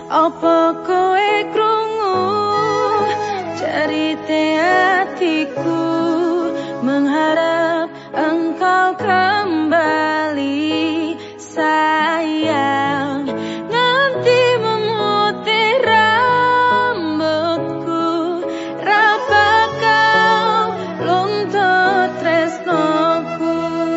Apa kowe krungu cerita hatiku, mengharap engkau kembali sayang. Nanti memutih rambutku, raba kau luntur tresnoku.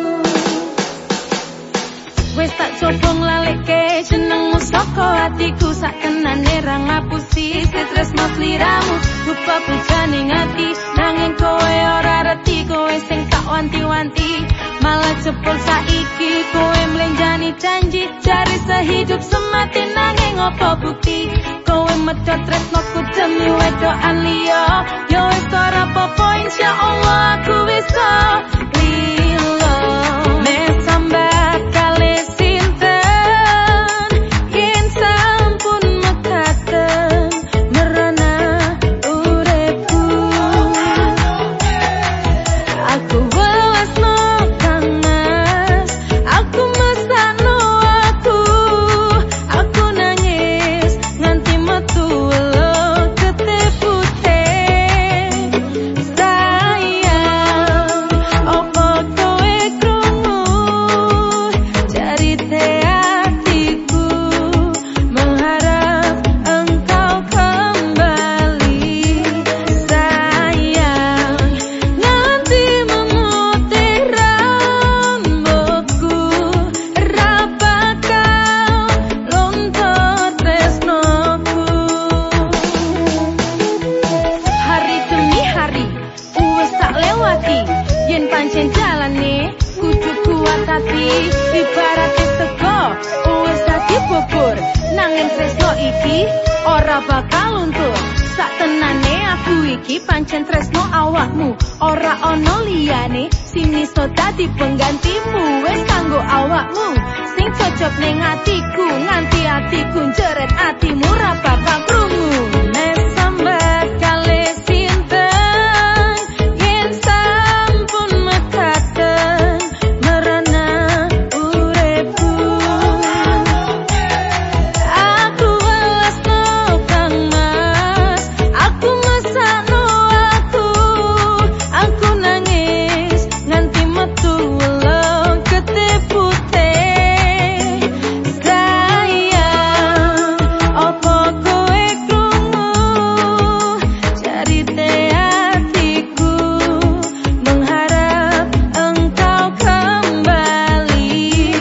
Wis tak coba nglaleke jenengmu saka hatiku, sak kenane ra ngapusi tresno sliramu. Lupa pujaning ati nanging kowe ora reti, kowe sing tak wanti-wanti malah cepul saiki. Kowe mlenjani janji cari sehidup semati, nanging apa bukti kowe medhot tresnoku demi wedokan liya. Yo wis ora apa-apa, insyaallah aku wis lilo. Mes sambat kali sinten yen sampun mekaten merana uripku. Aku welasno kangas, aku mesakno aku nangis nganti metu welo ketepute. Sayang, opo kowe krungu cerita hatiku, mengharap engkau kembali sayang. Nanti memutih rambutku, raba kau luntur tresnoku. Hari demi hari wis tak lewati, yen pancen jalane kudu kuat hati. Ibarat sego wis dadi bubur, nanging tresno iki ora bakal luntur. Sak tenane aku iki pancen tresno awakmu, ora ana liyane sing iso dadi penggantimu. Wis kanggo awakmu sing cocok ning atiku, nganti atiku njeret atimu ra bakal krungu. Mes sambat kali sinten yen sampun mekaten merana uripku. Aku welasno kangas, aku mesakno aku nangis nganti metu welo ketepute. Sayang, opo kowe krungu cerita hatiku, mengharap engkau kembali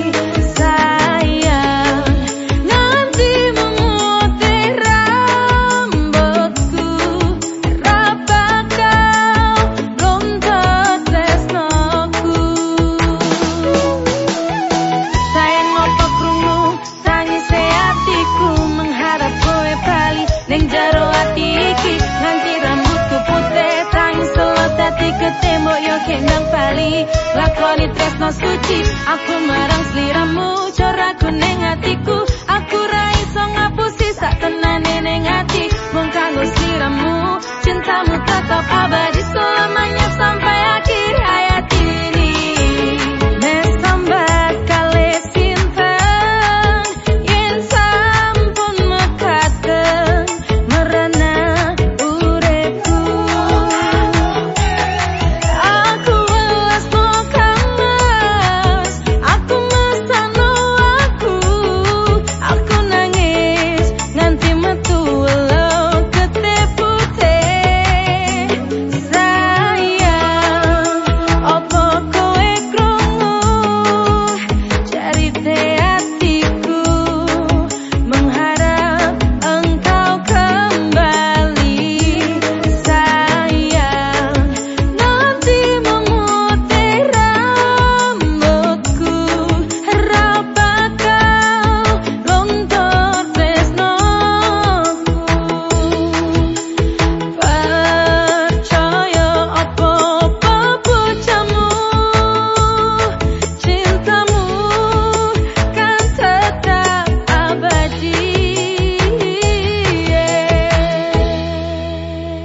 sayang. Nanti memutih rambutku, raba kau luntur tresnoku. Sayang, opo krungu tangise hatiku, mengharap kowe bali ning jero ati iki. Nganti rambutku putih tangis selo dadi ketembok yo kendang bali. Lakoni tresno suci aku marang sliramu, coraku ning atiku. Aku ra iso ngapusi sak tenane ning ati, mung kanggo sliramu cintamu tetap abadi.